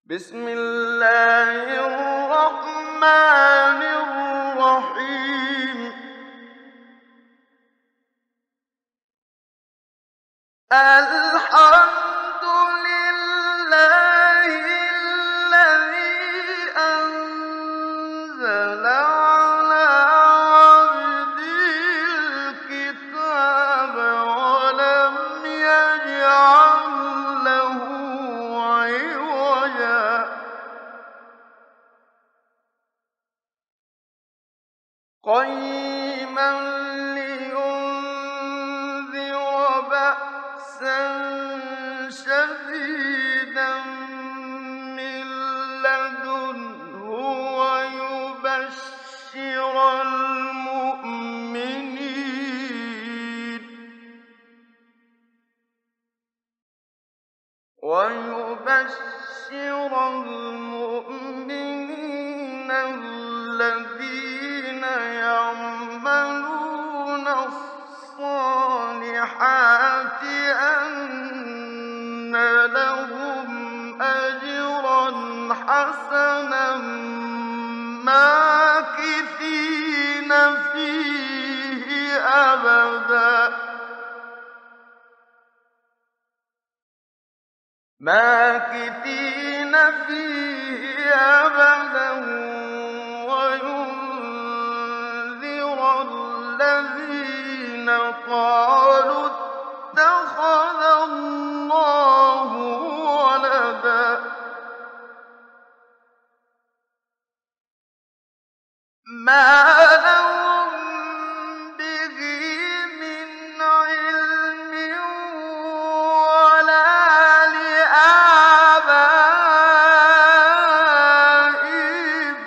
بسم الله الرحمن الرحيم. الحمد لله الذي أنزل على عبده الكتاب ولم يجعل له عوجا قيما لينذر بأسا شديدا من لدنه ويبشر المؤمنين الذين يعملون الصالحات أن لهم أجرا حسنا ماكثين فيه أبدا وينذر الذين قالوا اتخذ الله ولدا ما لهم به من علم ولا لآبائهم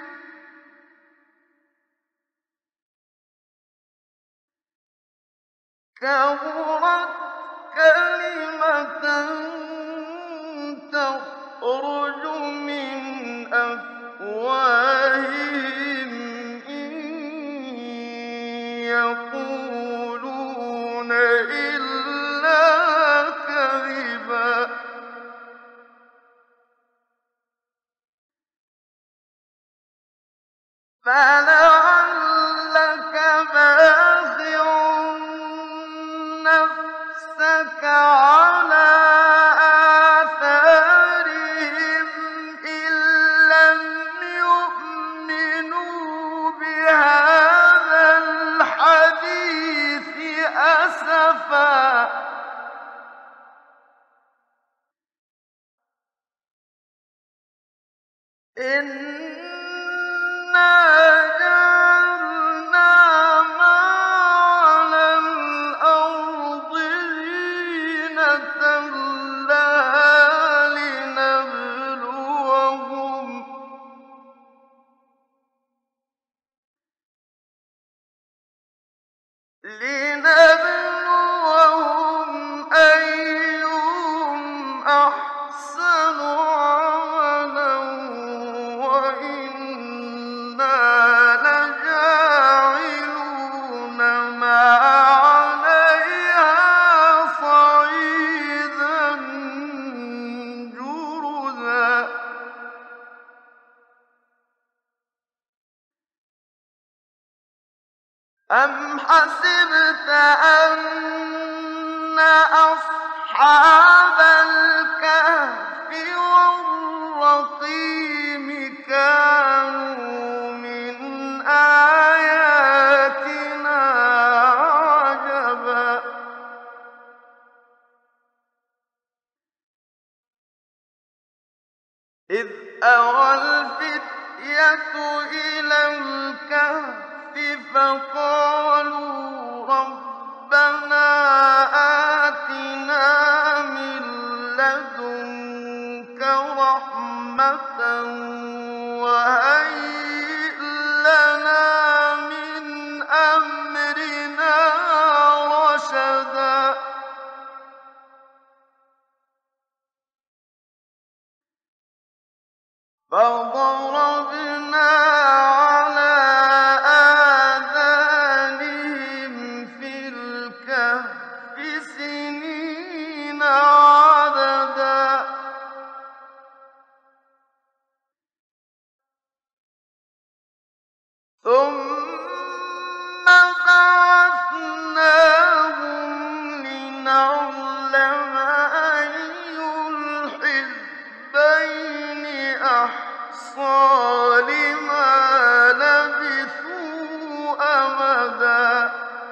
كبرت كلمة تخرج من أفواههم إن يقولون إلا كذبا فلعلك باخع نفسك على آثارهم إن لم يؤمنوا بهذا الحديث أسفا إنا جعلنا ما على الأرض زينة لها لنبلوهم أيهم أحسن عملا وإنا لجاعلون ما عليها صعيدا جرزا أم حسبت أن أصحاب الكهف والرقيم كانوا من آياتنا عجبا إذ أوى الفتية إلى الكهف فقالوا ربنا آتنا من لدنك رحمة وهيئ لنا من أمرنا رشدا فضربنا على آذانهم في الكهف سنين عددا أحصى لما لبثوا أمدا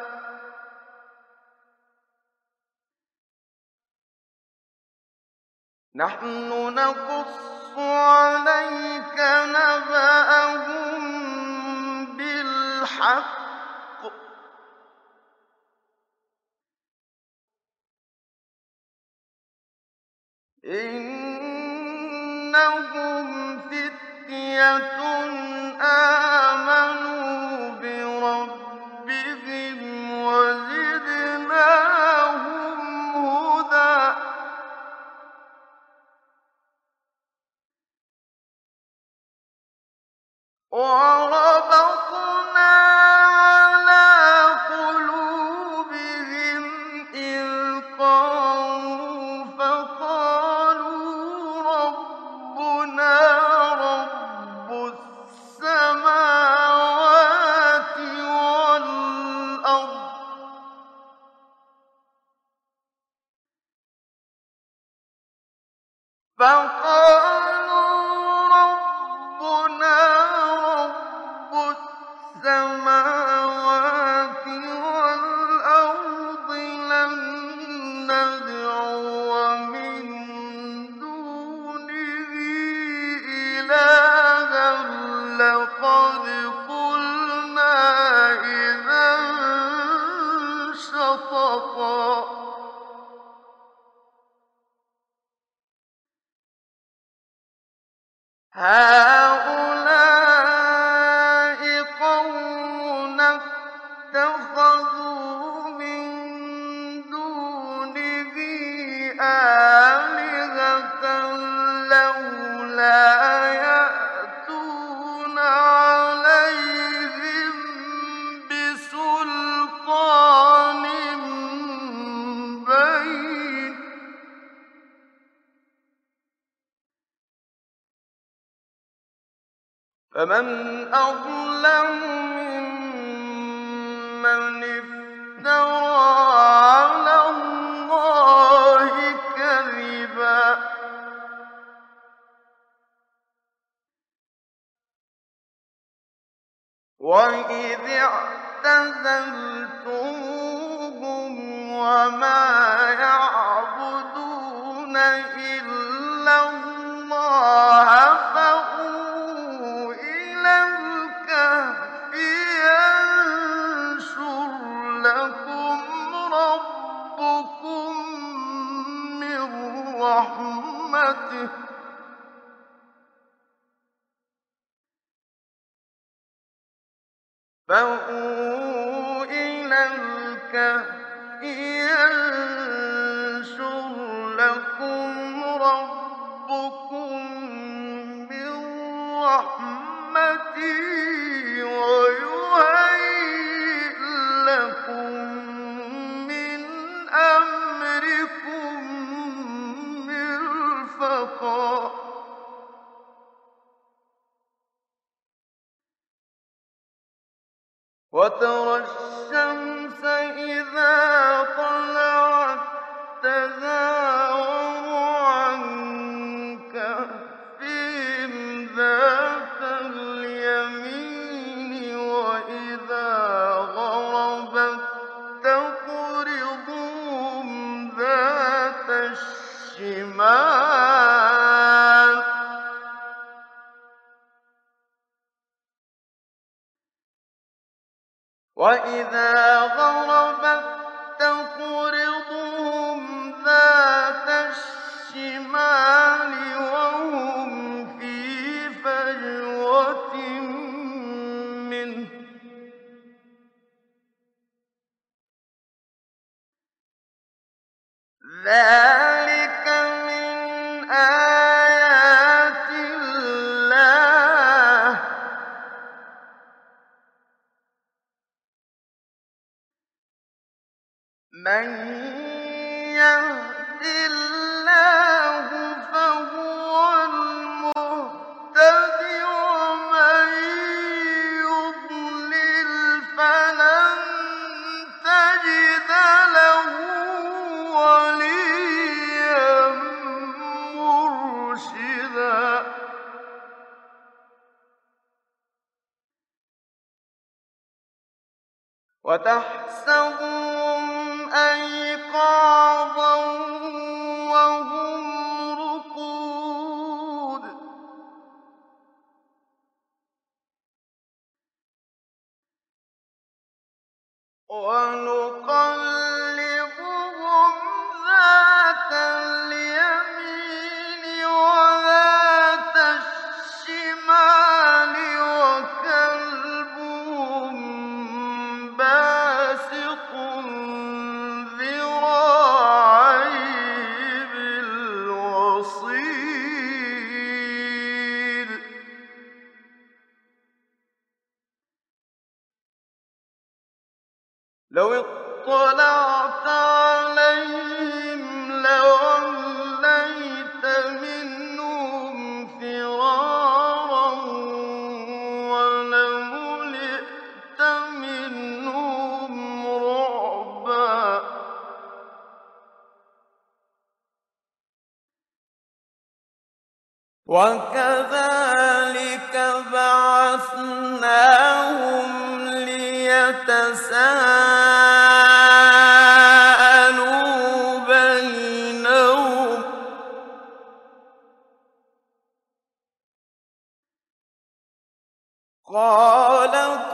نحن نقص عليك نبأهم بالحق إنهم فتية آمنوا بربهم وزدناهم هدى وربطنا على قلوبهم إذ قاموا فقالوا ربنا رب السماوات والأرض السماوات والأرض لن ندعو من دونه إلها لقد قلنا إذا شططا هؤلاء قومنا اتخذوا من دونه آلهة لولا يأتون عليهم بسلطان بين فمن أظلم ممن افترى على الله كذبا وإذ اعتزلتموهم وما يعبدون إلا الله فأووا إلى الكهف ينشر لكم ربكم من رحمته فأووا إلى الكهف ينشر لكم ربكم من رحمته ويهيئ لكم من أمركم مرفقا وترى الشمس إذا طلعت تزاور عن كهفهم ذات اليمين وإذا غربت تقرضهم ذات الشمال وإذا غربت تقرضهم ذات الشمال وهم في فجوة منه ذلك من آيات الله وتحسبهم أيقاظا وهم رقود ونقلبهم ذات اليمين وذات الشمال وكلبهم باسط ذراعيه بالوصيد لو اطلعت عليهم لوليت منهم فرارا ولملئت منهم رعبا وكذلك بعثناهم ليتساءلوا بينهم قال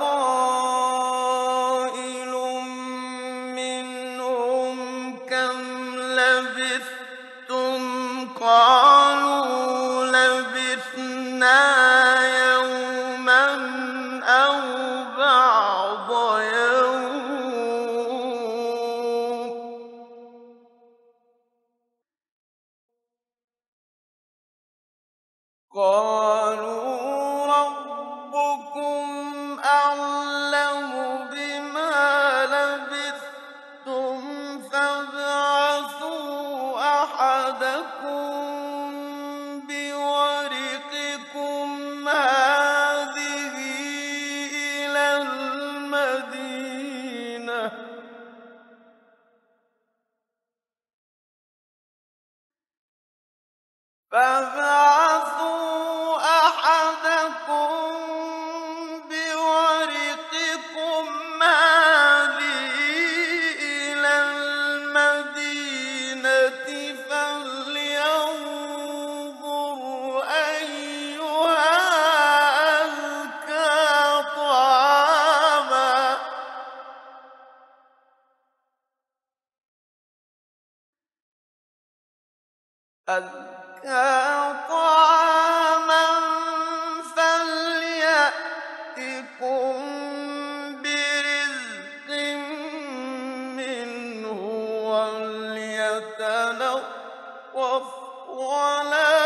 قائل منهم كم لبثتم قالوا لبثنا يوما أو بعض يوم قالوا ربكم أعلم بما لبثتم فابعثوا أحدكم بورقكم هذه إلى المدينة فابعثوا أحدكم بورقكم هذه إلى المدينة فلينظر أيها أزكى طعاما فليأتكم برزق منه وليتلطف ولا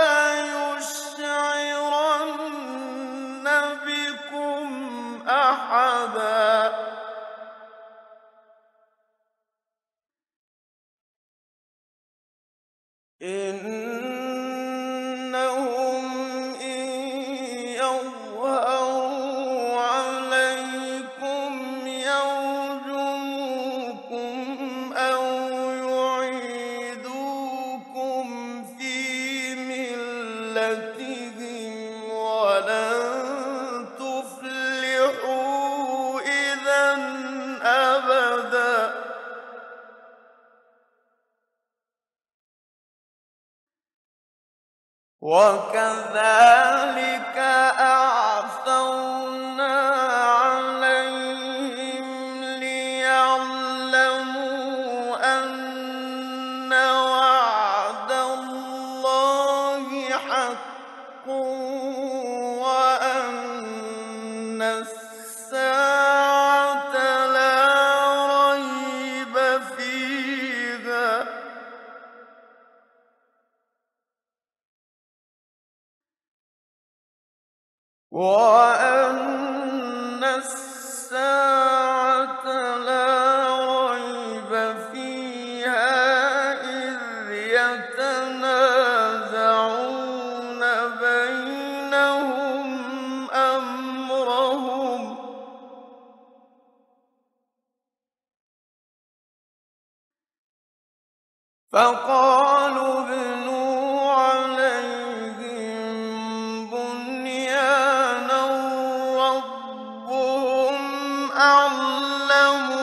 يشعرن بكم أحدا إنهم إن يظهروا عليكم يرجموكم أو يعيدوكم في ملتهم ولن تفلحوا إذا أبدا وكذلك أعثرنا عليهم ليعلموا أن وعد الله حق وأن الساعة لا ريب فيها وأن الساعة لا ريب فيها إذ يتنازعون بينهم أمرهم فقالوا ابنوا عليهم بنيانا ربهم أعلم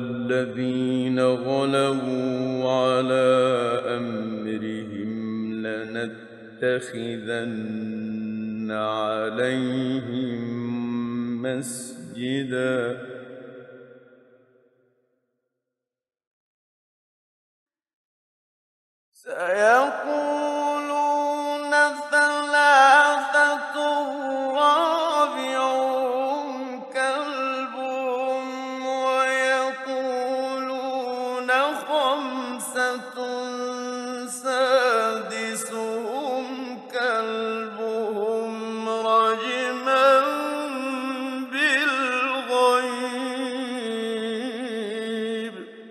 الذين غلبوا على أمرهم لنتخذن عليهم مسجدا سيقولون ثلاثة رابعهم كلبهم ويقولون خمسة سادسهم كلبهم رجما بالغيب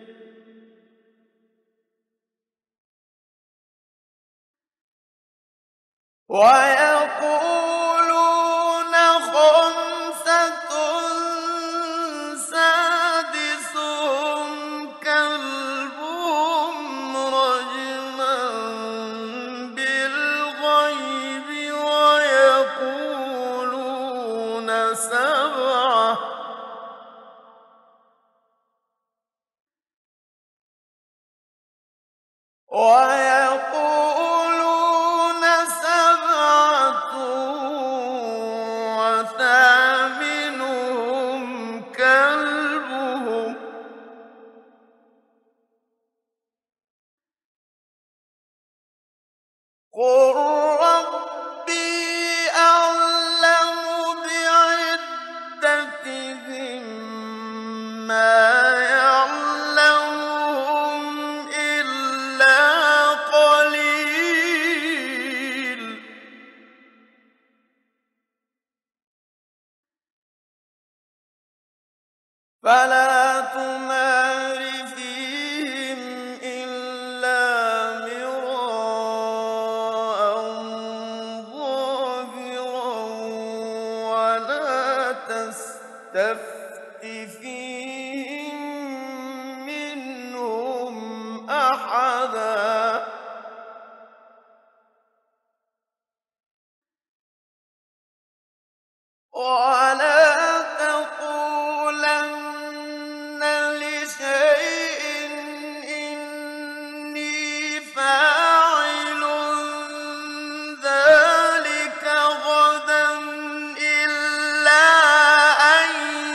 ويقولون خمسة سادسهم كلبهم رجما بالغيب ويقولون سبعة وثامنهم كلبهم قل ربي أعلم بعدتهم ما يعلمهم إلا قليل فلا تمار فيهم إلا مراء ظاهرا ولا تستفت فيهم منهم أحدا ولا تقولن لشيء إني فاعل ذلك غدا إلا أن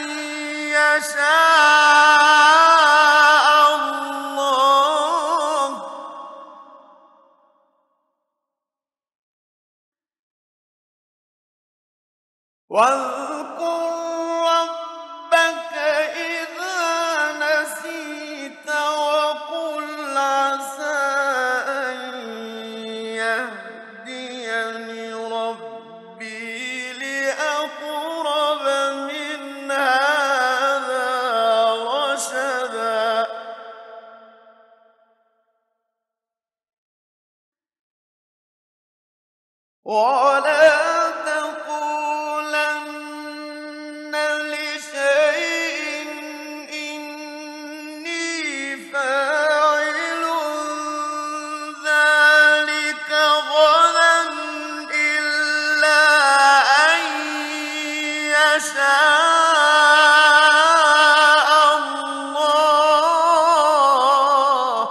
يشاء الله واذكر ربك إذا نسيت وقل عسى أن يهديني ربي لأقرب من هذا رشدا ولا تقولن لشيء إني فاعل ذلك غدا إلا أن يشاء الله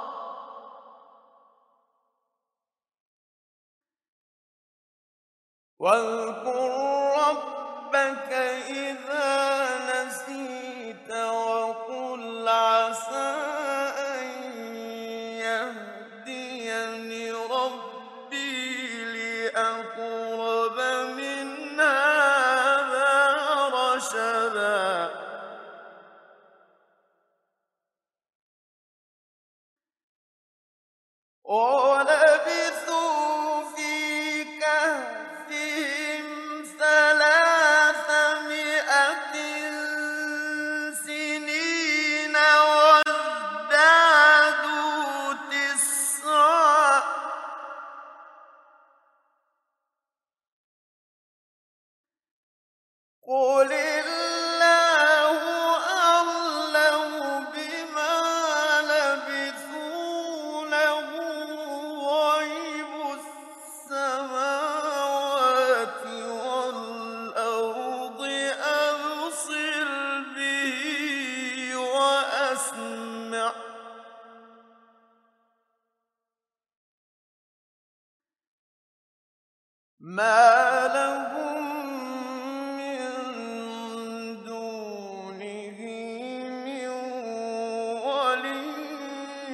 واذكر ربك إذا نسيت وقل عسى أن يهديني ربي لأقرب من هذا رشدا ولبثوا في كهفهم 300 سنين وازدادوا تسعا قل الله أعلم بما لبثوا له ما لهم من دونه من ولي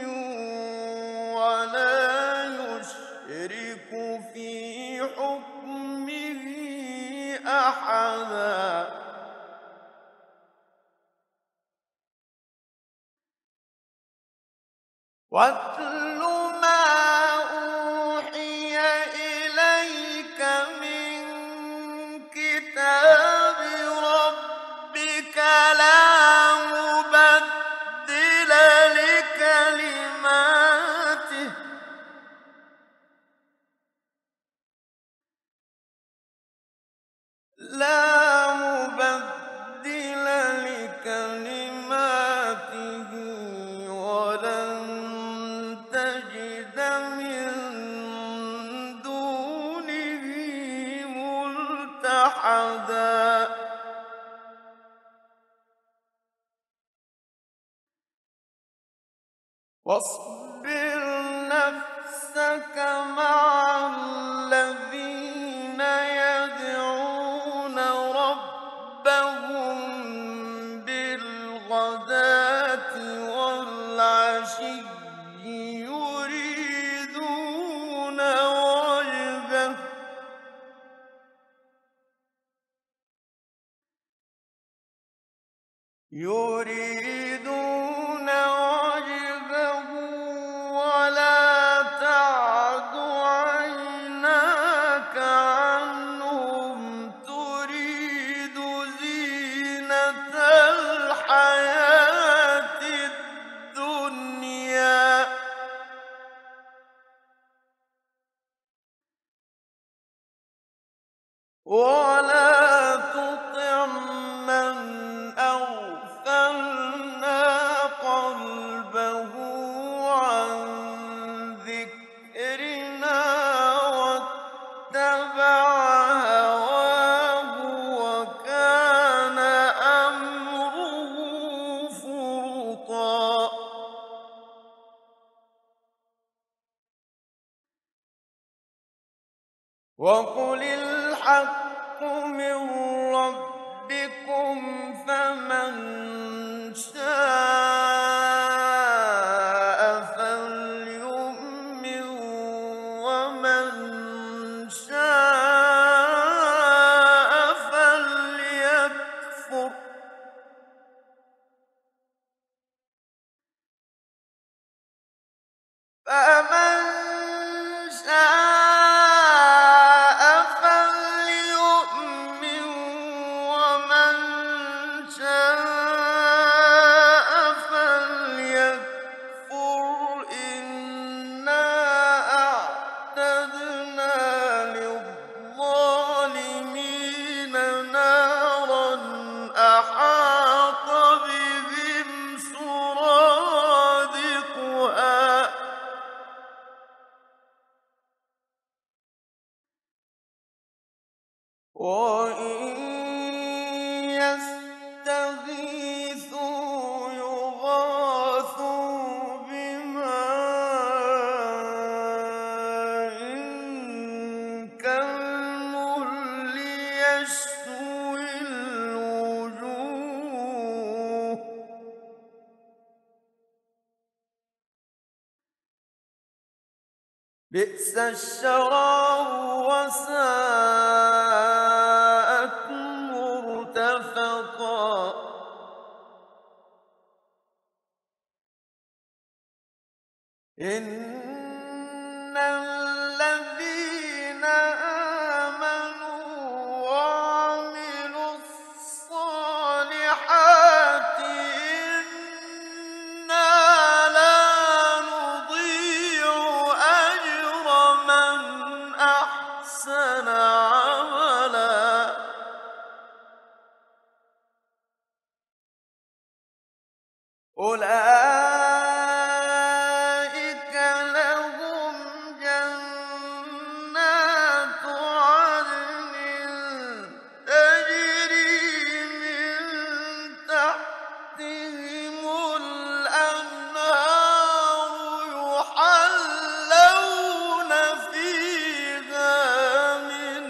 ولا يشرك في حكمه أحدا. واتل ما أوحي إليك من كتاب ربك لا مبدل لكلماته ولن تجد من دونه ملتحدا. واصبر نفسك مع الذين يدعون ربهم بالغداة والعشي يريدون وجهه ولا تعد عيناك عنهم تريد زينة الحياة الدنيا. ولا تطع من أغفلنا قلبه عن ذكرنا واتبع هواه وكان أمره فرطا. وقل الحق من ربكم فمن شاء فليؤمن ومن شاء فليكفر. فمن شاء فليؤمن ومن شاء فليكفر. إنا أعتدنا للظالمين نارا أحاط بهم سرادقها وإن يستغيثوا يغاثوا بماء كالمهل يشوي الوجوه بئس الشراب وساءت مرتفقا. إن الذين آمنوا وعملوا الصالحات إنا لا نضيع أجر من أحسن عملا. أولئك لهم جنات عدن تجري من تحتهم الأنهار يحلون فيها من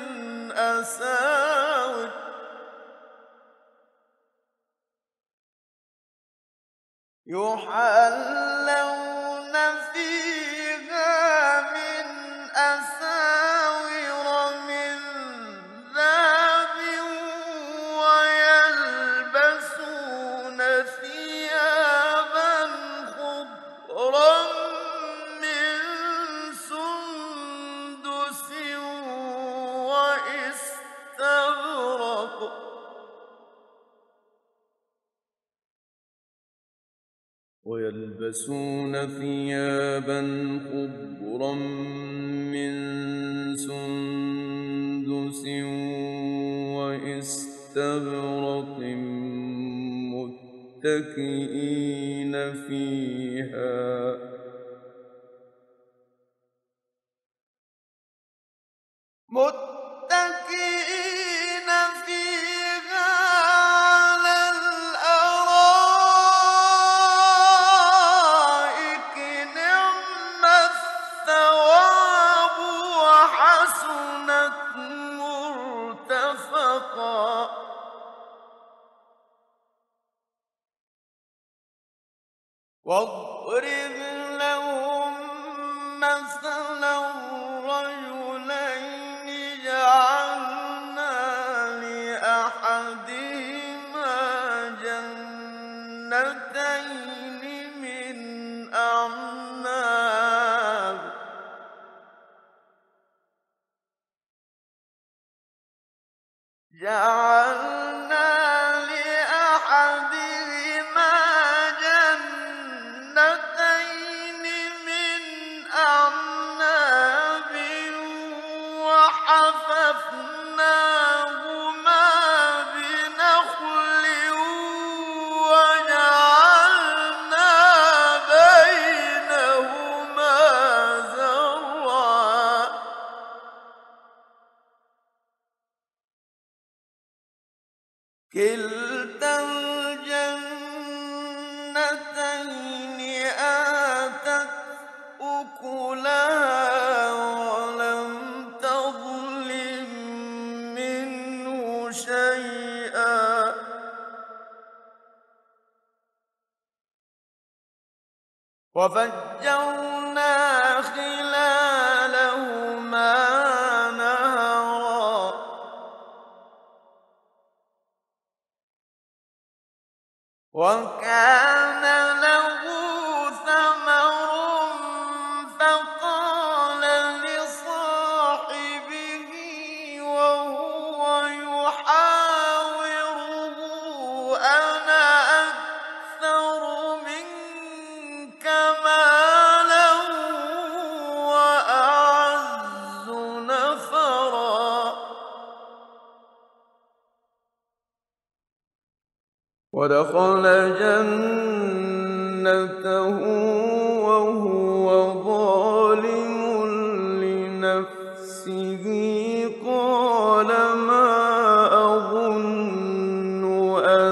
يحلون فيها من أساور من ذهب ويلبسون ثيابا خضرا من سندس وإستبرق ويلبسون ثيابا خضرا من سندس وإستبرق متكئين فيها متكئين فيها على الأرائك نعم الثواب وحسنت مرتفقا واضرب لهم مثلا رجلين جعلنا لأحدهما جنتين من أعناب وحففناهما بنخل وجعلنا بينهما زرعا كلتا الجنتين آتت أكلها ولم تظلم منه شيئا وفجرنا خلالهما نهرا وكان له ثمر فقال لصاحبه وهو يحاوره أنا أكثر منك مالا وأعز نفرا ودخل جنته وهو ظالم لنفسه قال ما أظن أن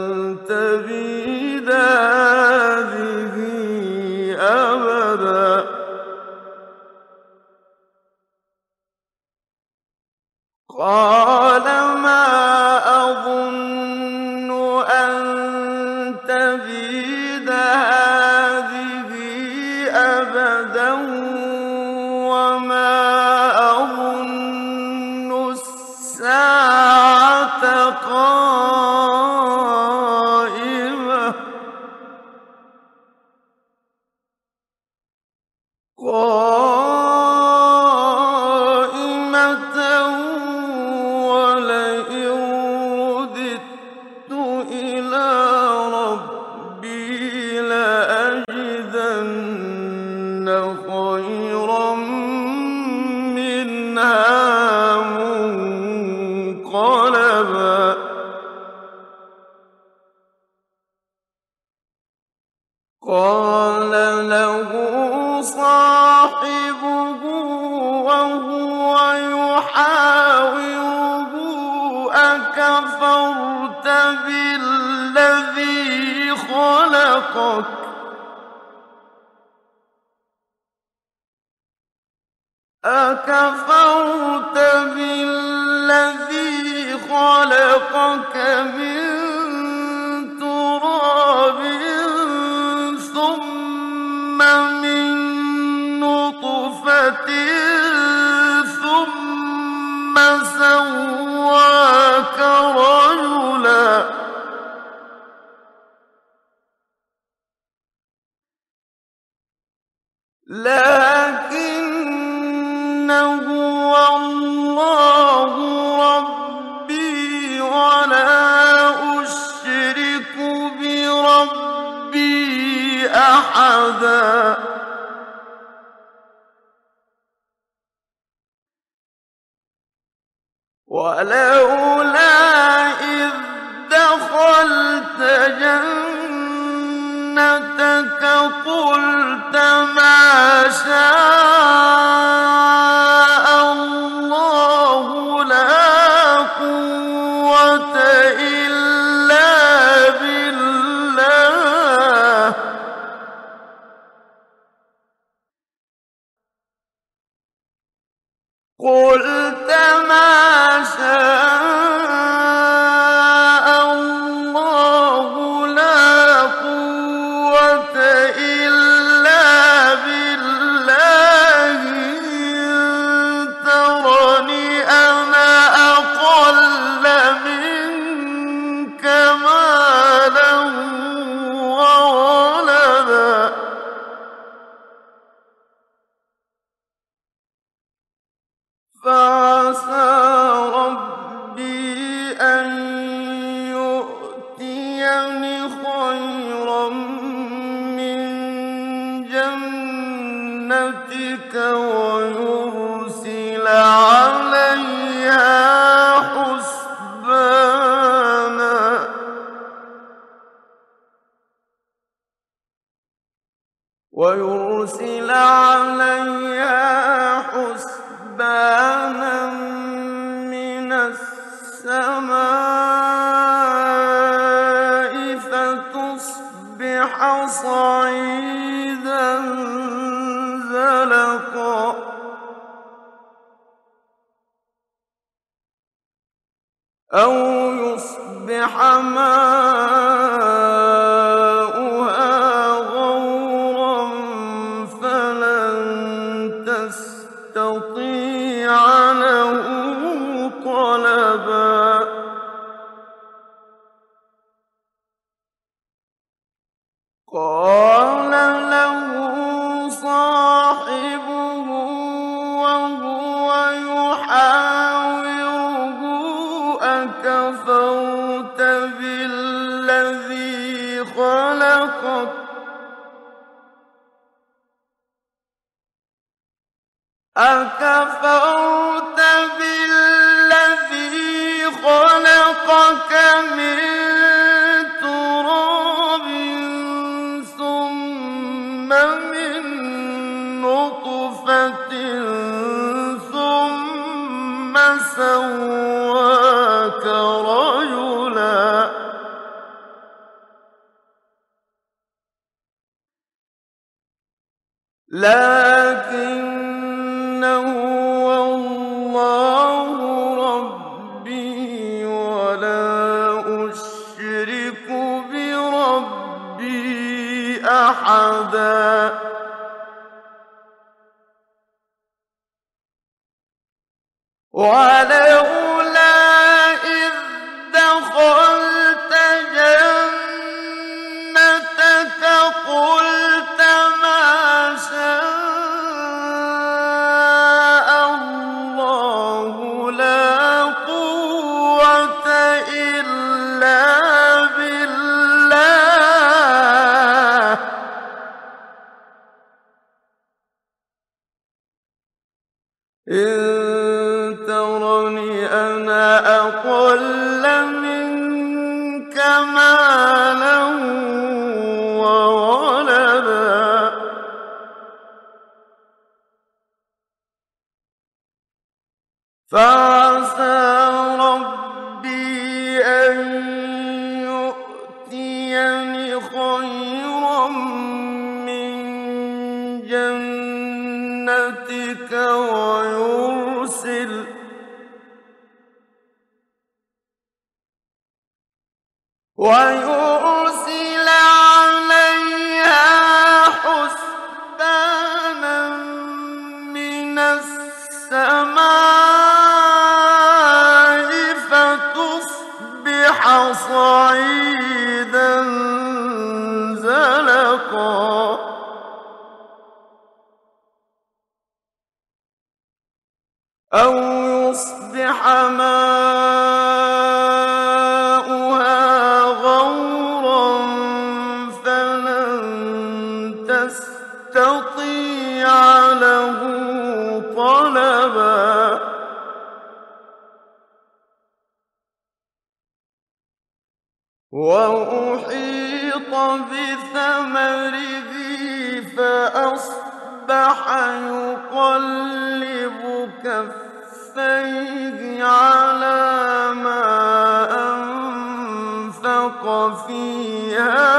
تبيد هذه أبدا قال ما أظن أن تبيد هذه أبدا وما أظن الساعة قائمة ولئن رددت إلى ربي لأجدن خيرا منها منقلبا قال له صاحبه وهو يحاوره أكفرت بالذي خلقك أكفرت بالذي خلقك من تراب ثم من نطفة ثم سواك رجلا لكن هو الله ربي ولا أشرك بربي أحدا ولولا إذ دخلت جنتك قلت ما شاء الله لا قوة إلا بالله قلت ما شاء الله لا قوة إلا بالله إن ترني أنا أقل منك مالا وولدا فعسى ربي أن يؤتيني خيرا من جنتك ويرسل عليها حسبانا من السماء فتصبح صعيدا زلقا أو يصبح ماؤها غورا فلن تستطيع له طلبا قال له صاحبه وهو يحاوره أكفرت بالذي خلقك من تراب ثم من نطفة ثم سواك رجلا لكن هو الله ربي ولا أشرك بربي أحدا ولولا إذ دخلت جنتك قلت ما شاء الله لا قوة إلا بالله إن ترني أنا أقل منك مالا وولدا فعسى ربي أن يؤتيني خيرا من جنتك ويرسل عليها أَوْ يُصْبِحَ مَاؤُهَا غَوْرًا فَلَن تَسْتَطِيعَ لَهُ طَلَبًا وَأُحِيطَ بِثَمَرِهِ فَأَصْبَحَ يُقَلِّبُ كَفَّيْهِ عَلَىٰ مَا أَنفَقَ فِيهَا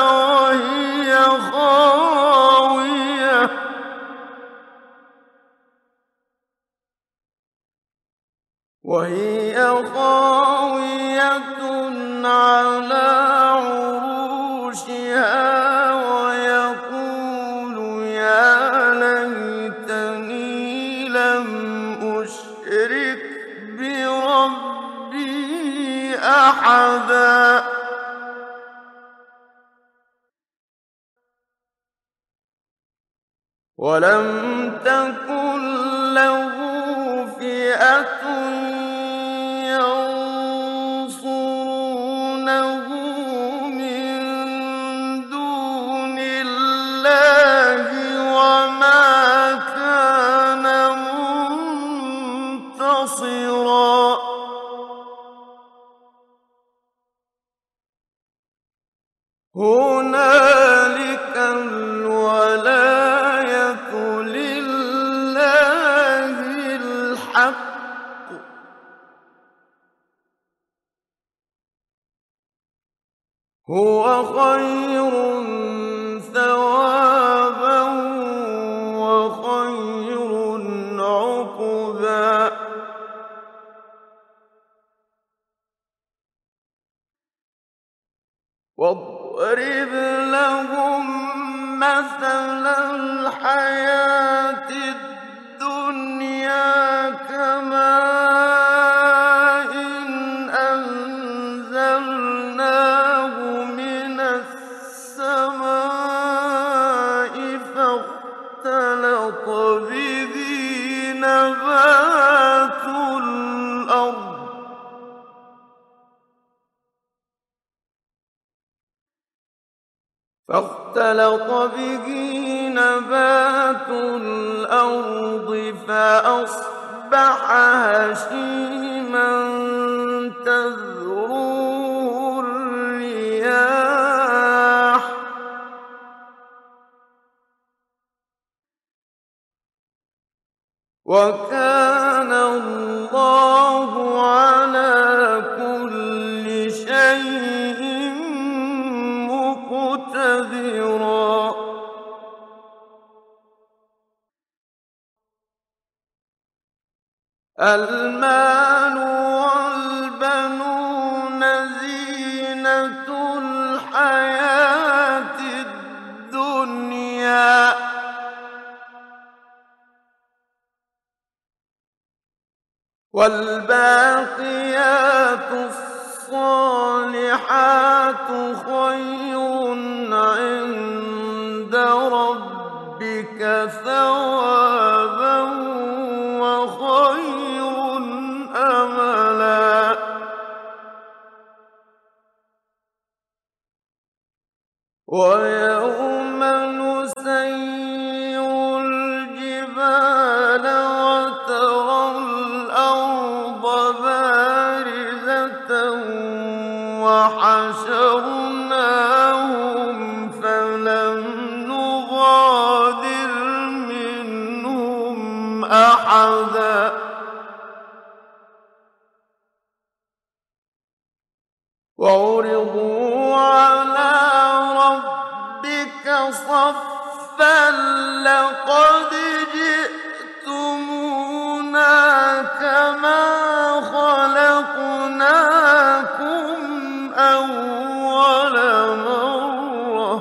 وهي خاوية على عروشها ويقول يا ليتني لم أشرك بربي أحدا ولم تكن له فئة ينصرونه من دون الله وما كان منتصرا هنالك الولاية لله الحق هو خير ثوابا وخير عقبا واضرب لهم مثل الحياة الدنيا كماء أنزلناه من السماء فاختلط به نبات الأرض فأصبح هشيما تذروه الرياح وكان الله على كل شيء مقتدرا المال والبنون زينة الحياة الدنيا والباقيات الصالحات خير عند ربك ثوابا وخير أملا ويوم نسير الجبال وترى الأرض بارزة وحشرناهم فلم نغادر منهم أحدا وعرضوا على ربك صفا لقد جئتمونا كما خلقناكم أول مرة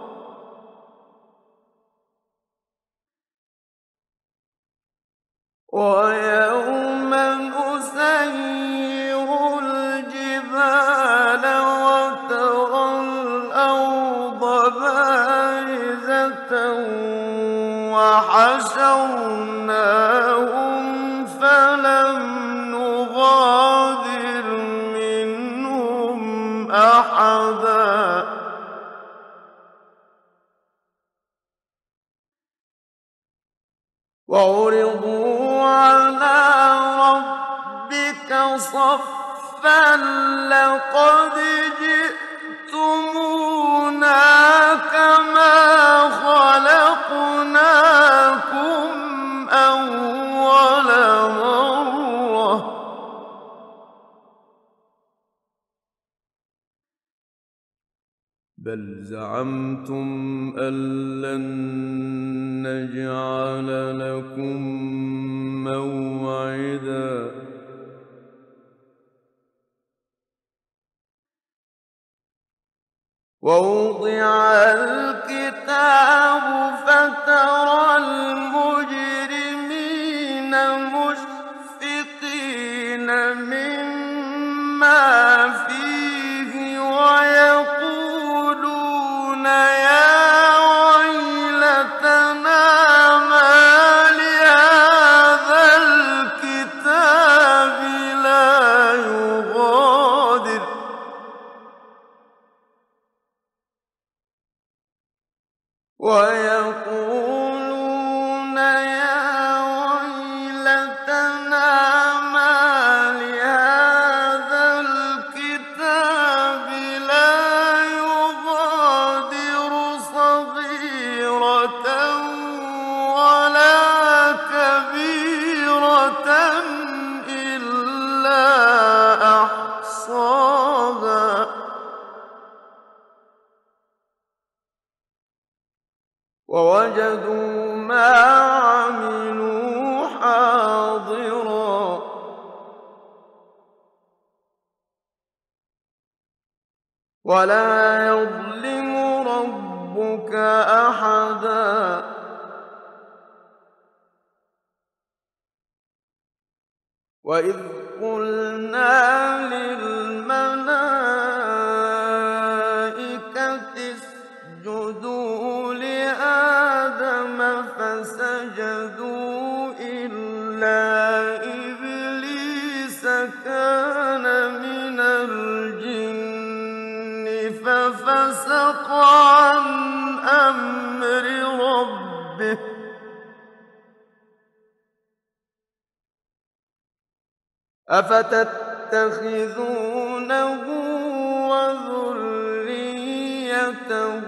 ويوم نسير الجبال وترى الأرض بارزة وحشرناهم وعرضوا على ربك صفا لقد جئتمونا كما خلقناكم أول مرة بل زعمتم أن لن نجعل لكم موعدا ووضع الكتاب فترى المجرمين مشفقين مما فيه ويقولون يا ويلتنا ما لهذا الكتاب لا يغادر ويقولون يا ويلتنا ما لهذا الكتاب لا يغادر صغيرة ولا كبيرة إلا أحصاها ووجدوا ما عملوا حاضرا ولا يظلم ربك أحدا وإذ قلنا للملائكة اسجدوا لآدم فسجدوا إلا إبليس كان من الجن ففسق عن أمر ربه أفتتخذونه وذريته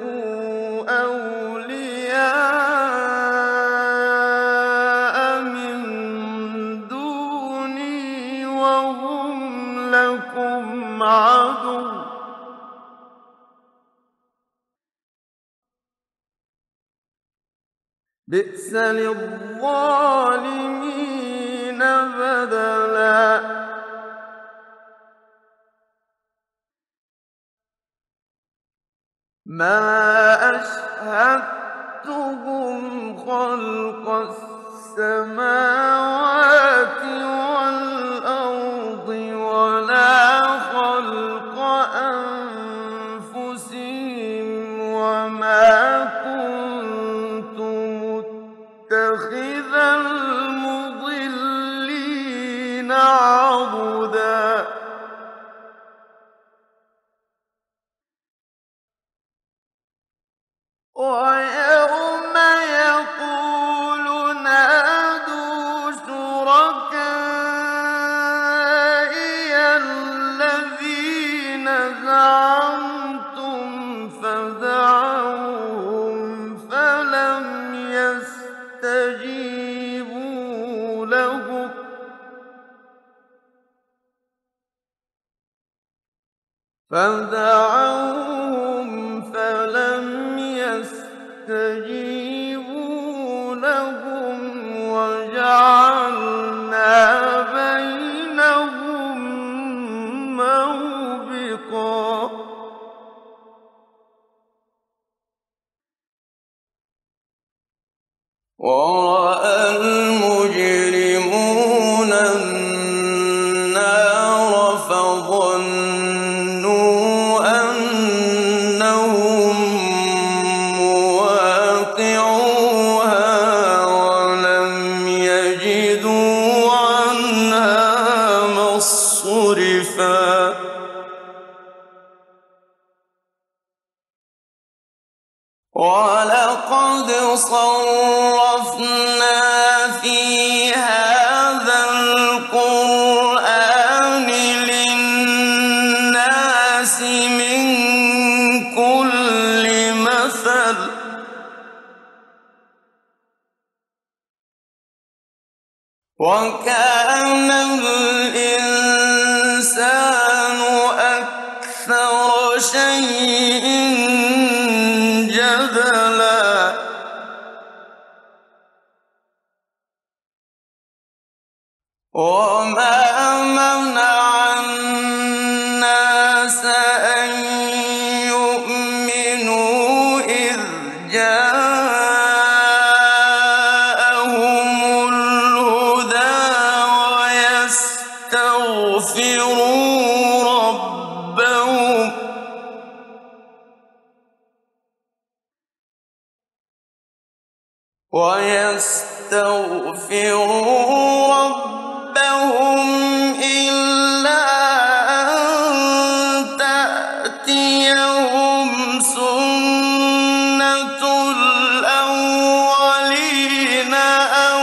أولياء من دوني وهم لكم عدو بئس للظالمين بدلا ما أشهدتهم خلق السماوات والأرض ولا خلق أنفسهم وما كنت متخذ المضلين عضدا ويوم يقول نادوا شركائي الذين زعمتم فدعوهم فلم يستجيبوا لهم وجعلنا بينهم موبقا ورأى المجرمون النار فظنوا أنهم مواقعوها ولم يجدوا عنها مصرفا ولقد صرفنا وكان الإنسان أكثر شيء جدلا وما منع الناس أن يؤمنوا إذ جاءهم الهدى ويستغفروا ربهم إلا أن تأتيهم سنة الأولين أو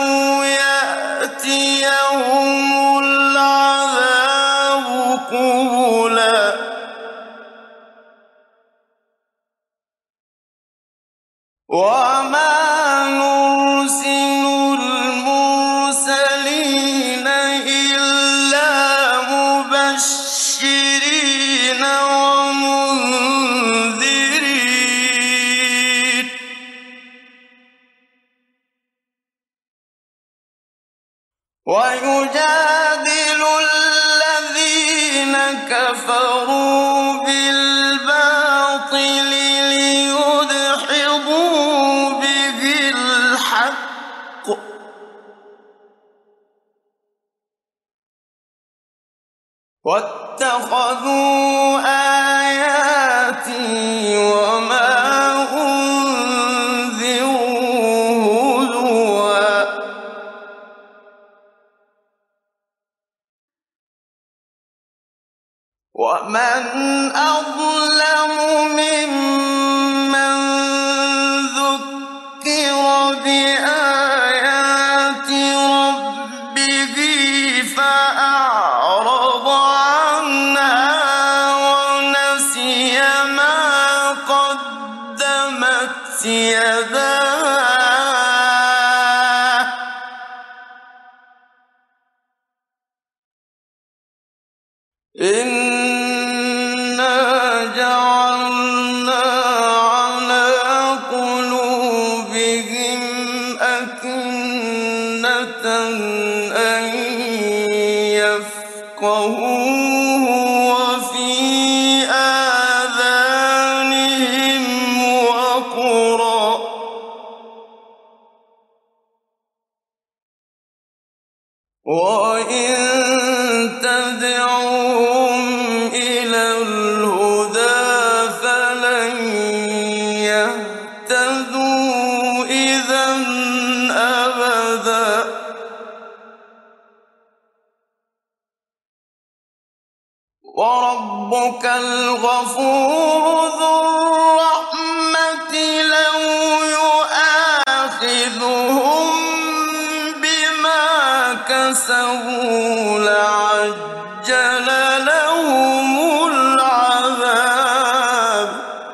يأتيهم العذاب قبلا وما نرسل المرسلين إلا مبشرين ومنذرين ويجادل الذين كفروا بالباطل ليدحضوا به الحق واتخذوا آياتي وما أنذروا هزوا ومن أظلم ممن ذكر بآيات ربه فأعرض عنها ونسي ما قدمت يداه إنا جعلنا على قلوبهم أكنة أن يفقهوه وفي آذانهم وقرا وإن تدعوهم إلى الهدى فلن يهتدوا إذا أبدا وربك الغفور ذو الرحمة لو يؤاخذهم بما كسبوا لعجل لهم العذاب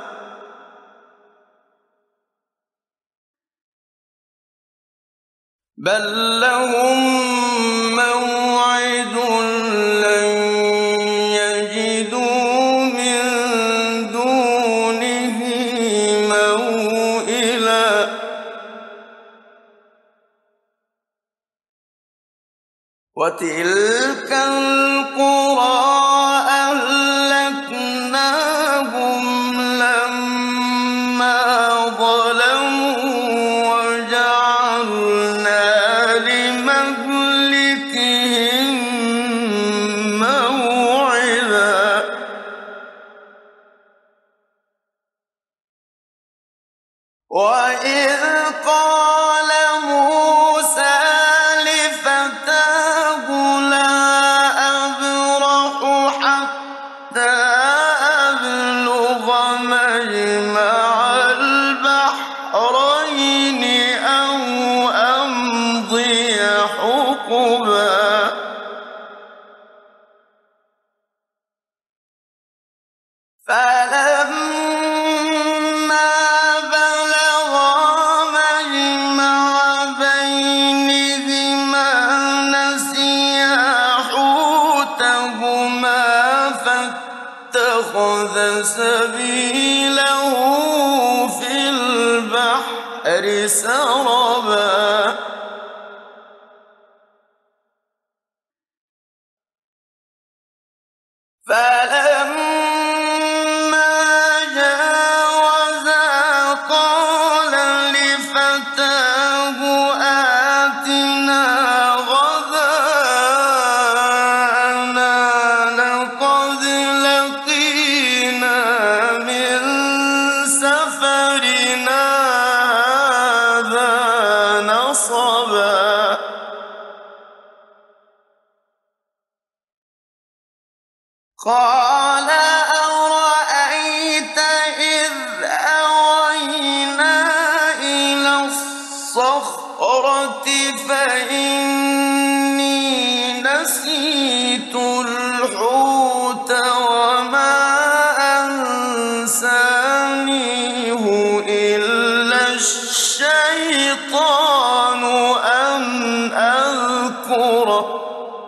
بل لهم موعد لن يجدوا من دونه موئلا وتلك القرى أهلكناهم لما ظلموا وجعلنا لمهلكهم موعدا وإذ قال موسى لفتاه لا أبرح حتى أبلغ مجمع البحرين أو أمضي حقبا فلما بلغا مجمع سبيله في البحر سربا فلما جاوزا قال لفتاه آتنا غداءنا لقد لقينا من سفرنا هذا نصبا قال أرأيت إذ أوينا إلى الصخرة فإني نسيت الحوت وما أنسانيه إلا الشيطان أن أذكره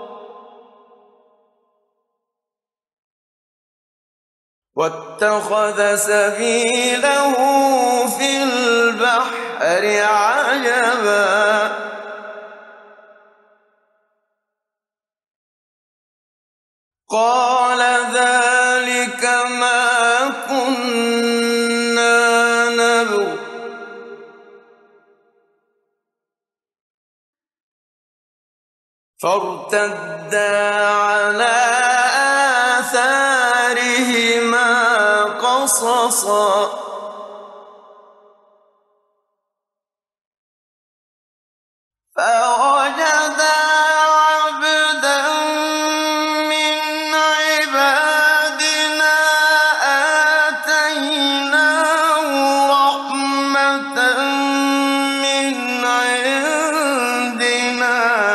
واتخذ سبيله في البحر عجبا قال ذلك ما كنا نبغ فارتدا على آثارهما قصصا فوجدا عبدا من عبادنا آتيناه رحمة من عندنا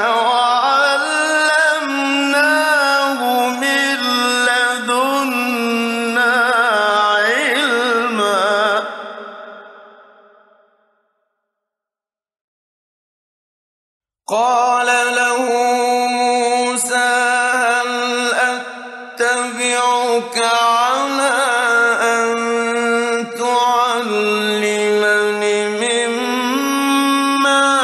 وعلمناه من لدنا علما قال له موسى هل أتبعك على أن تعلمني مما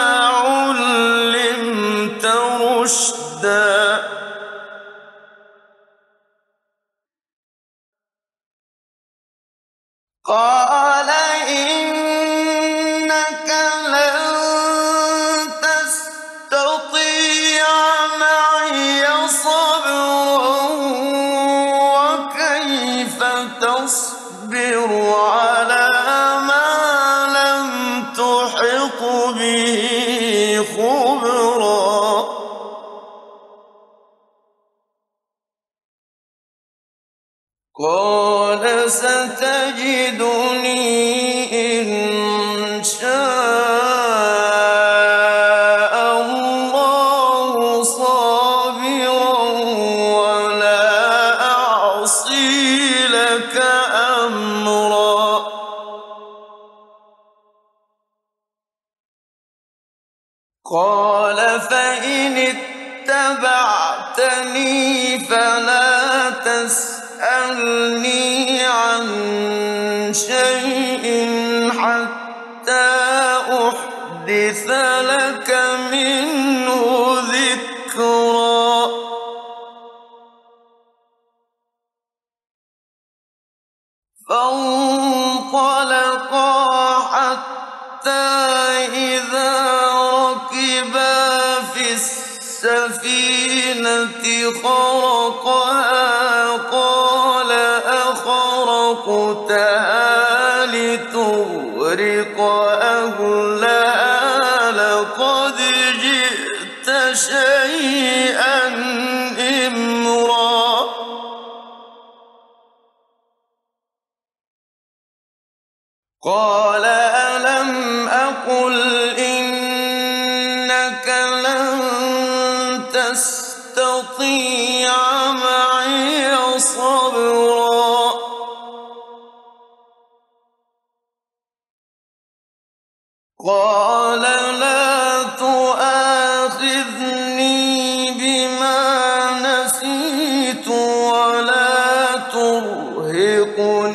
علمت رشدا قال إنك لن تستطيع معي صبرا وكيف تصبر على ما لم تحط به خبرا قال ستجدني إن شاء الله صابرا ولا أعصي لك أمرا قال فإن اتبعتني فلا تسألني عن شيء حتى أحدث لك منه ذكرا فانطلقا حتى إذا ركبا في السفينة خرقها قال أخرقتها لتغرق أهلها لقد جئت شيئا إمرا قال ألم أقل إنك لن تستطيع معي صبرا قال لا تؤاخذني بما نسيت ولا ترهقني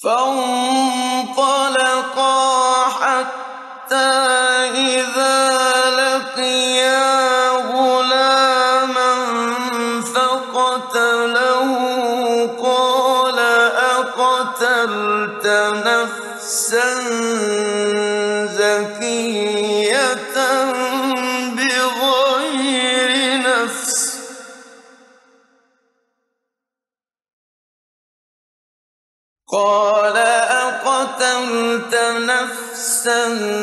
فانطلقا حتى إذا لقيا غلاما فقتله قال أقتلت نفسا زكية بغير نفس قال أقتلت نفسا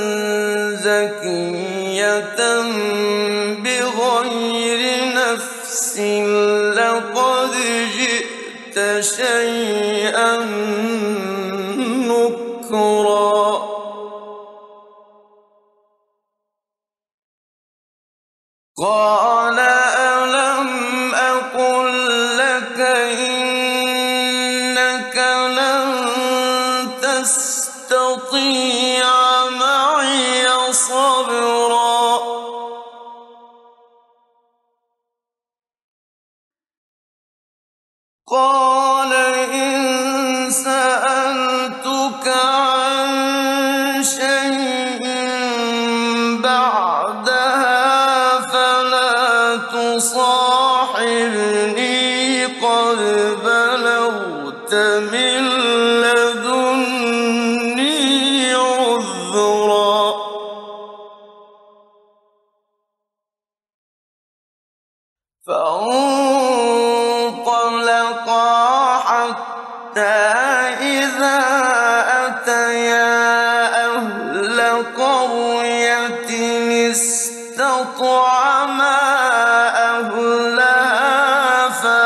زكية بغير نفس لقد جئت شيئا نكرا قال ألم أقل لك إنك لن تستطيع معي صبرا قال إن سألتك عن شيء بعدها فلا تصاحبني قد بلغت من لدني عذرا فانطلقا حتى إذا أتيا أهل قرية استطعما أهلها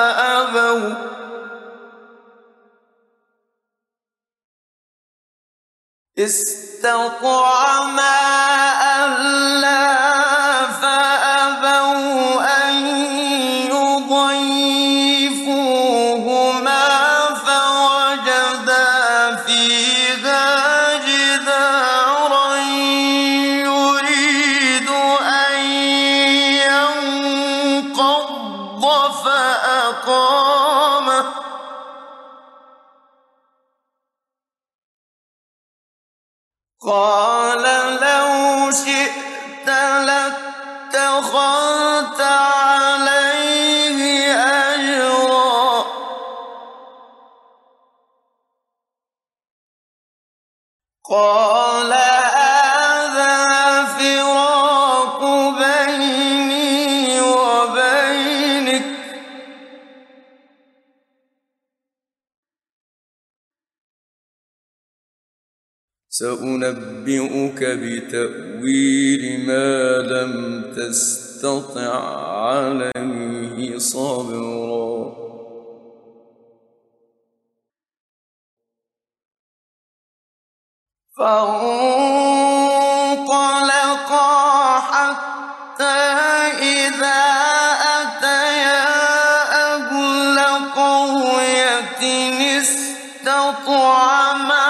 فأبوا أن يضيفوهما فوجدا فيها جدارا يريد أن ينقض فأقامه قال لو شئت لاتخذت عليه أجرا قال هذا فراق بيني وبينك سأنبئك بتأويل ما لم تستطع عليه صبرا فانطلقا حتى إذا أتيا أهل قرية استطعما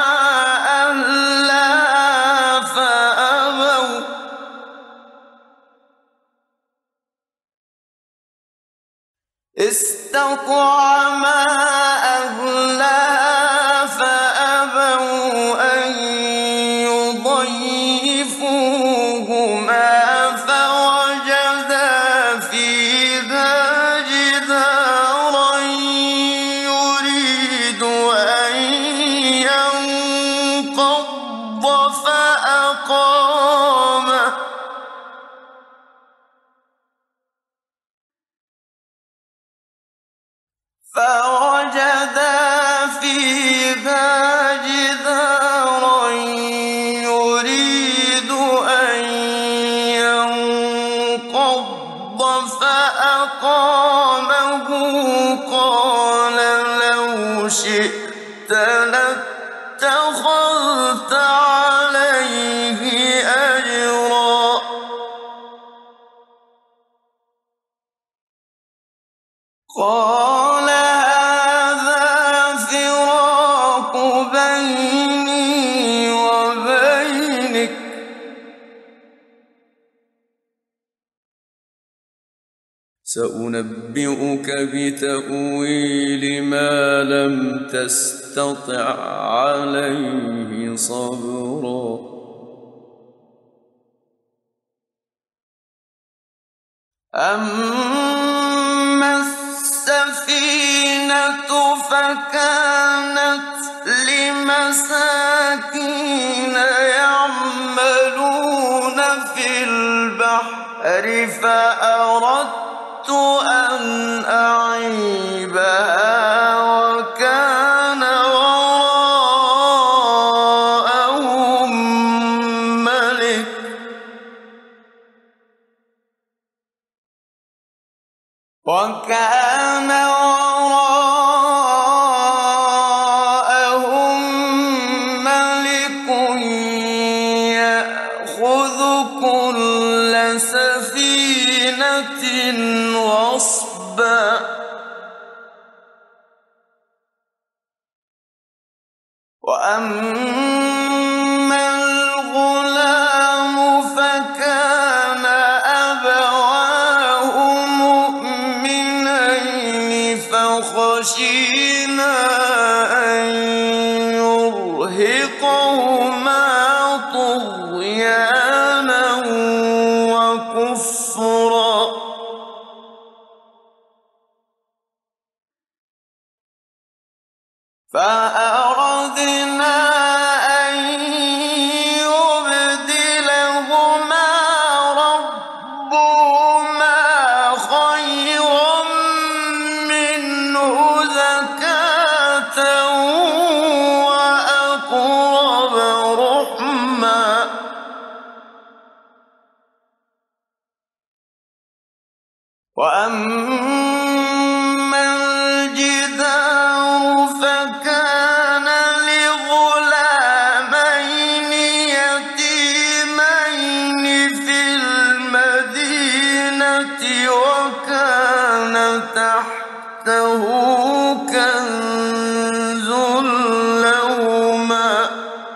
أهلها فأبوا أن يضيفوهما فوجدا فيها جدارا يريد أن ينقض فأقامه فوجدا فيها جدارا يريد أن ينقض فأقامه قال لو شئت لاتخذت عليه أجرا قال هذا فراق بيني وبينك سأنبئك بتأويل ما لم تستطع عليه صبرا أما السفينة فكانت لمساكين يعملون في البحر فأردت أن أعيبها وكان وراءهم ملك يأخذ كل سفينة غصبا وأما الغلام فكان أبواه مؤمنين فخشينا أن يرهقهما طغيانا وكفرا فأردنا أن يبدلهما ربهما خيرا منه زكاة وأقرب رحما وأما الجدار فكان لغلامين يتيمين في المدينة وكان تحته كنز لهما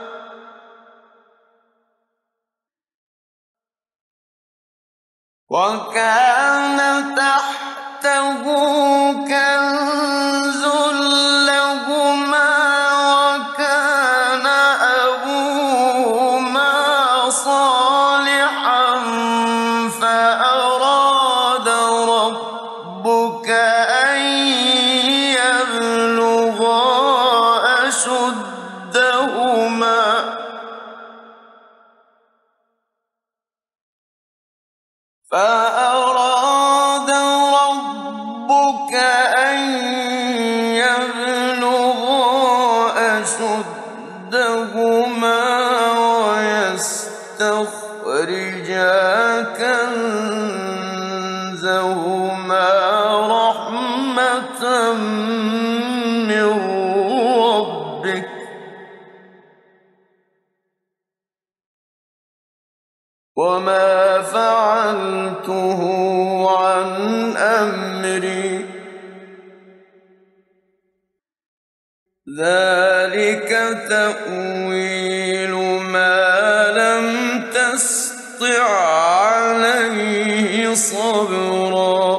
وكان أبوهما صالحا فأراد ربك أن يبلغا أشدهما ويستخرجا كنزهما رحمة من ربك وما فعلته عن أمري ذلك تأويل ما لم تسطع عليه صبرا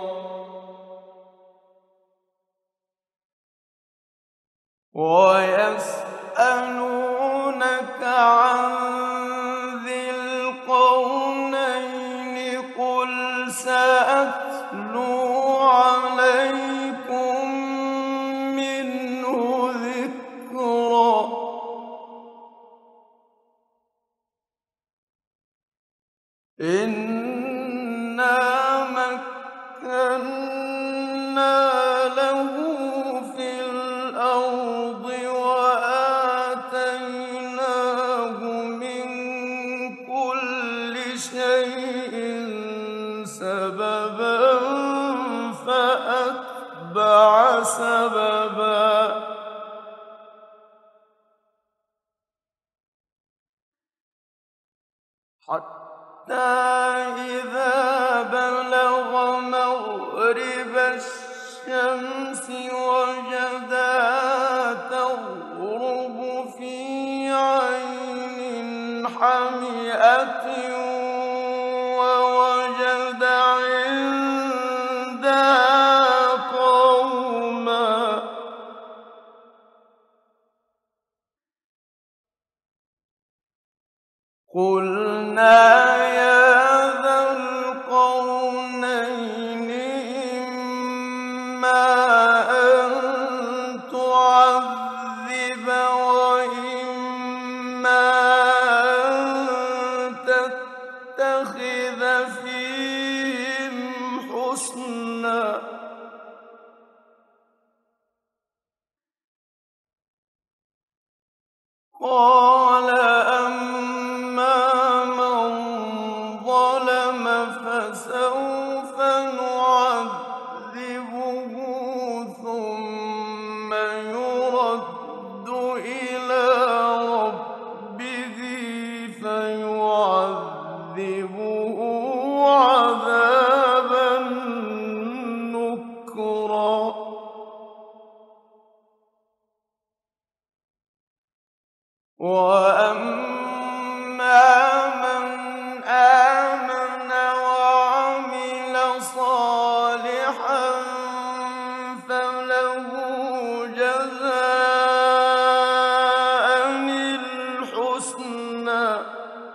ويسألونك عن ذي القرنين قل سأتلو عليكم منه ذكرا إنا مكنا له في الأرض وآتيناه من كل شيء سببا فأتبع سببا حتى إذا بلغ مغرب الشمس وجدها تغرب في عين حمئة ووجد عندها قُلْنَا يَا ذَا الْقَرْنَيْنِ إِمَّا أَن تُعَذِّبَ وَإِمَّا أَن تَتَّخِذَ فِيهِمْ حُسْنًا ۖ قَالَ أَمَّا مَن ظَلَمَ فَسَوْفَ نُعَذِّبُهُ ثُمَّ يُرَدُّ إِلَىٰ رَبِّهِ فَيُعَذِّبُهُ عَذَابًا نُّكْرًا. وَأَمَّا مَنْ آمَنَ وَعَمِلَ صَالِحًا فَلَهُ جَزَاءً الْحُسْنَىٰ ۖ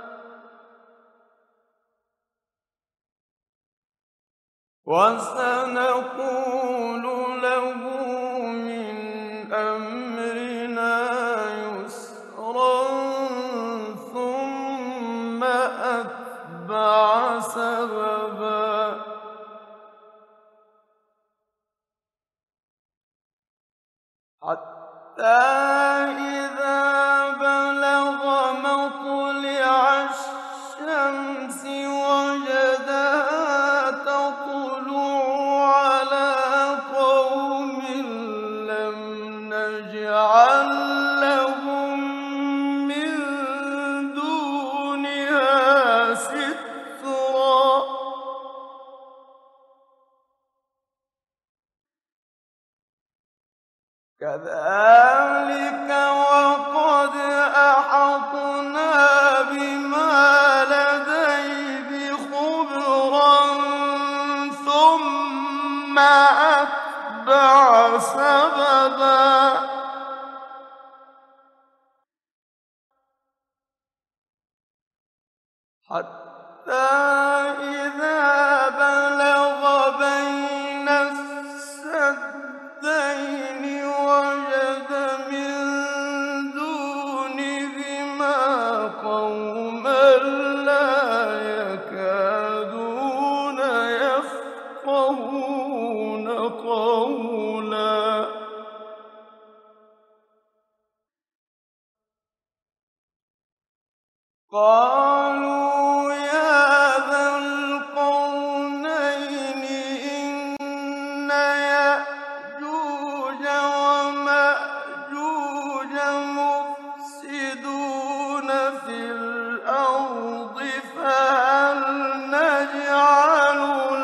وَسَنَقُولُ لَهُ مِنْ أَمْرِنَا يُسْرًا ثُمَّ أَتْبَعَ سَبَبًا حَتَّىٰ إِذَا بَلَغَ مَطْلِعَ الشَّمْسِ وَجَدَهَا تَطْلُعُ عَلَىٰ قَوْمٍ لَّمْ نَجْعَل لَّهُم مِّن دُونِهَا سِتْرًا كَذَٰلِكَ وَقَدْ أَحَطْنَا بِمَا لَدَيْهِ خُبْرًا ثُمَّ أَتْبَعَ سَبَبًا حَتَّىٰ إِذَا بَلَغَ بَيْنَ السَّدَّيْنِ وَجَدَ مِن دُونِهِمَا قَوْمًا لَّا يَكَادُونَ يَفْقَهُونَ قَوْلًا قَالُوا يَا ذَا الْقَرْنَيْنِ إِنَّ يَأْجُوجَ وَمَأْجُوجَ مُفْسِدُونَ فِي الْأَرْضِ فَهَلْ نَجْعَلُ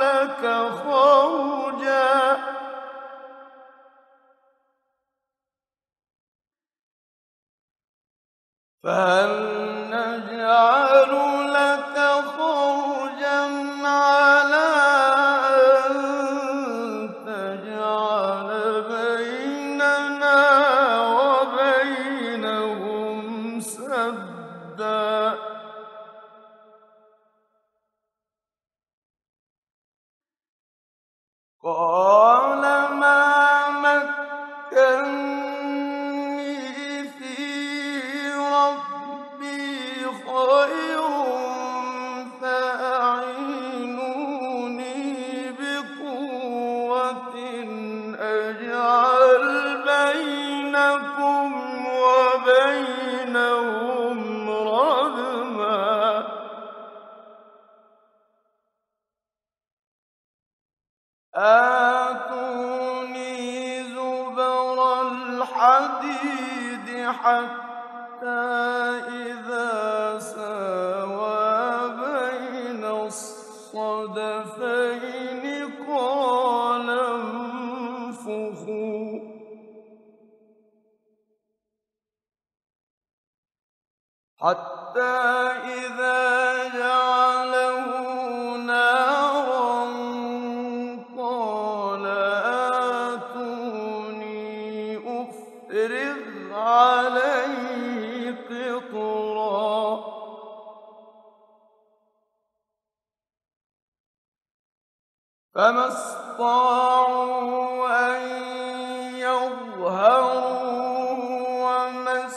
لَكَ خَرْجًا عَلَىٰ أَن تَجْعَلَ بَيْنَنَا وَبَيْنَهُمْ سَدًّا قَالَ مَا مَكَّنِّي فِيهِ رَبِّي خَيْرٌ فَأَعِينُونِي بِقُوَّةٍ أَجْعَلْ بَيْنَكُمْ وَبَيْنَهُمْ رَدْمًا آتُونِي زُبَرَ الْحَدِيدِ حَتَّىٰ إِذَا سَاوَىٰ بَيْنَ الصَّدَفَيْنِ قَالَ انفُخُوا ۖ حَتَّىٰ إِذَا جَعَلَهُ نَارًا قَالَ آتُونِي أُفْرِغْ عَلَيْهِ قِطْرًا فما استطاعوا أن يظهروا وما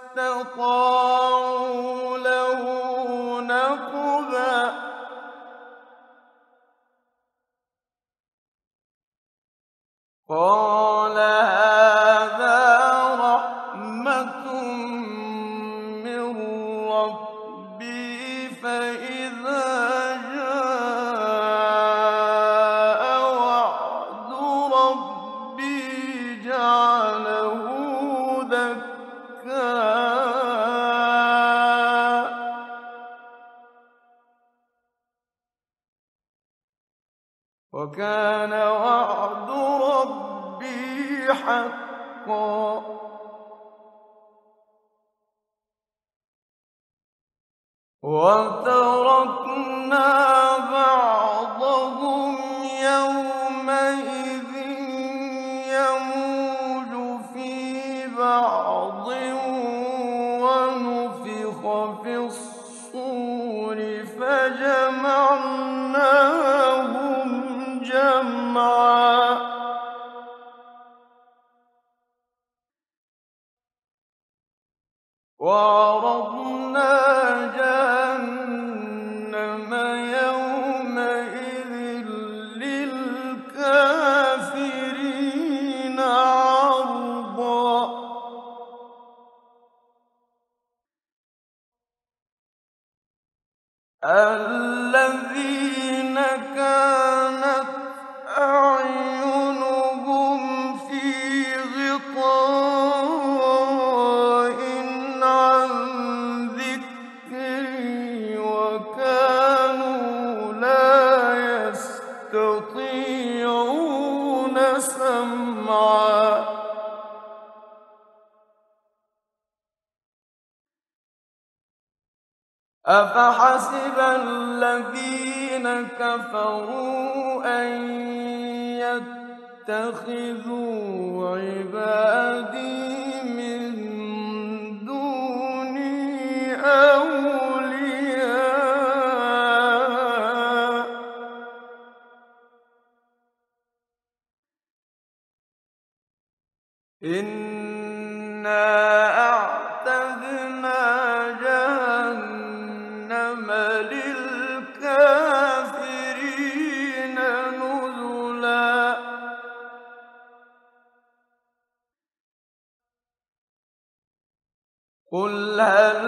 استطاعوا له نقبا قال هذا رحمة من ربي فإذا جاء وعد ربي جعله دكا وكان وعد ربي حقا وتركنا بعضهم يومئذ يموج في بعض ونفخ في الصور فجمعناهم جمعا وعرضنا جهنم يومئذ للكافرين عرضا الذين كانت أعينهم في غطاء عن ذكري وكانوا لا يستطيعون سمعا أفحسب الذين كفروا أن يتخذوا عبادي من دوني أولياء إنا أعتدنا جهنم للكافرين نزلا قل هل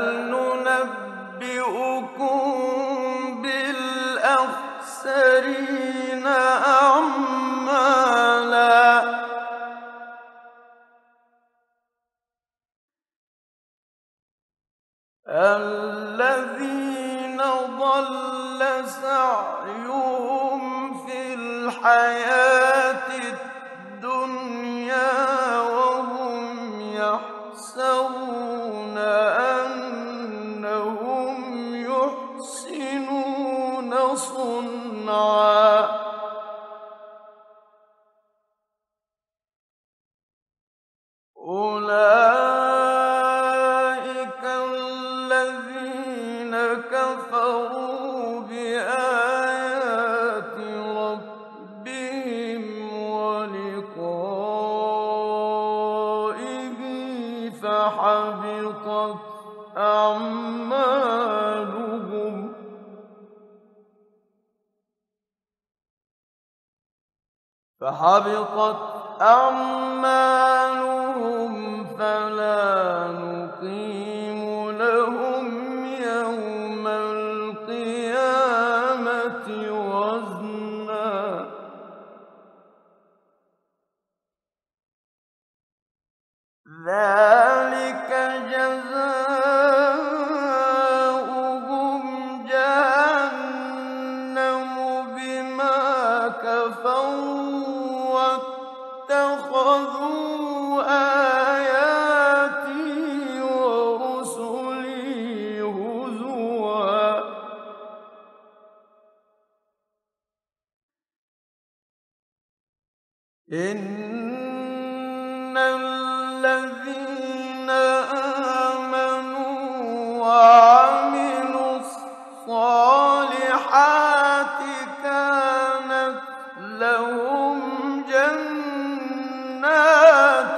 ننبئكم بالأخسرين أعمالا الذين ضل سعيهم في الحياة الدنيا وهم يحسبون أنهم يحسنون صنعا أولئك الذين كفروا بآيات ربهم ولقائه فحبطت أعمالهم فلا نقيم لهم يوم القيامة وزنا ذلك جزاؤهم جهنم بما كفروا واتخذوا آياتي ورسلي هزوا إن الذين آمنوا وعملوا الصالحات كانت جنات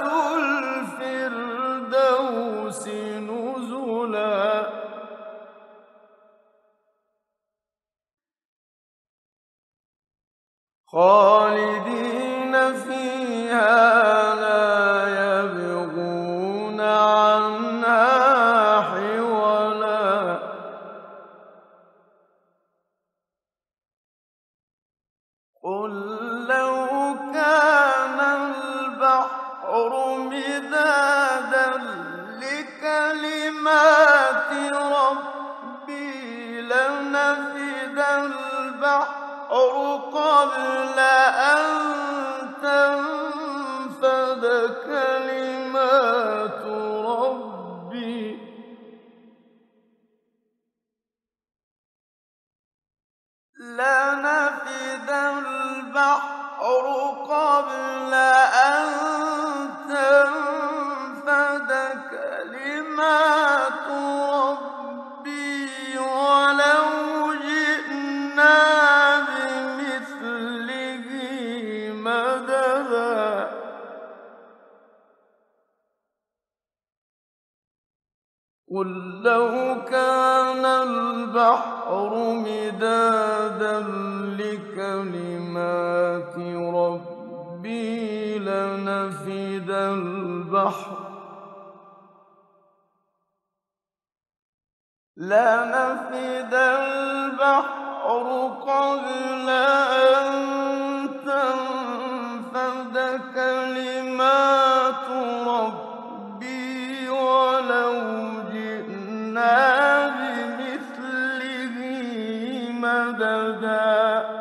الفردوس نزلا خالدين فيها لا يبغون عنها حولا قل لو كان البحر مدادا لكلمات ربي لنفد البحر قبل أن تنفد كلمات ربي لنفد البحر قبل أن تنفد كلمات ربي ولو جئنا بمثله مددا قل لو كان البحر مدادا لكلمات ربي لنفد البحر قبل أن تنفد كلمات ربي ولو جئنا بمثله مددا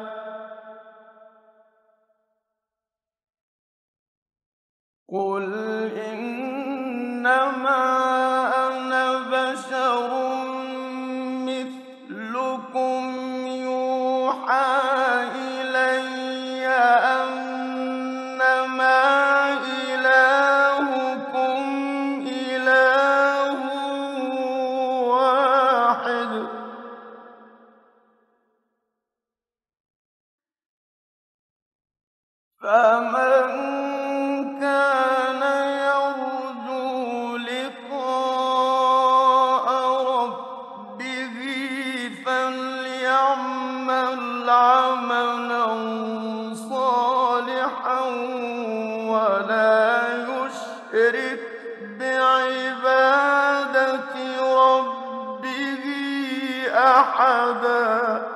قل إنما أنا بشر مثلكم يوحى إلي أنما إلهكم إله واحد فمن كان يرجو لقاء ربه فليعمل عملا صالحا ولا يشرك بعبادة ربه أحدا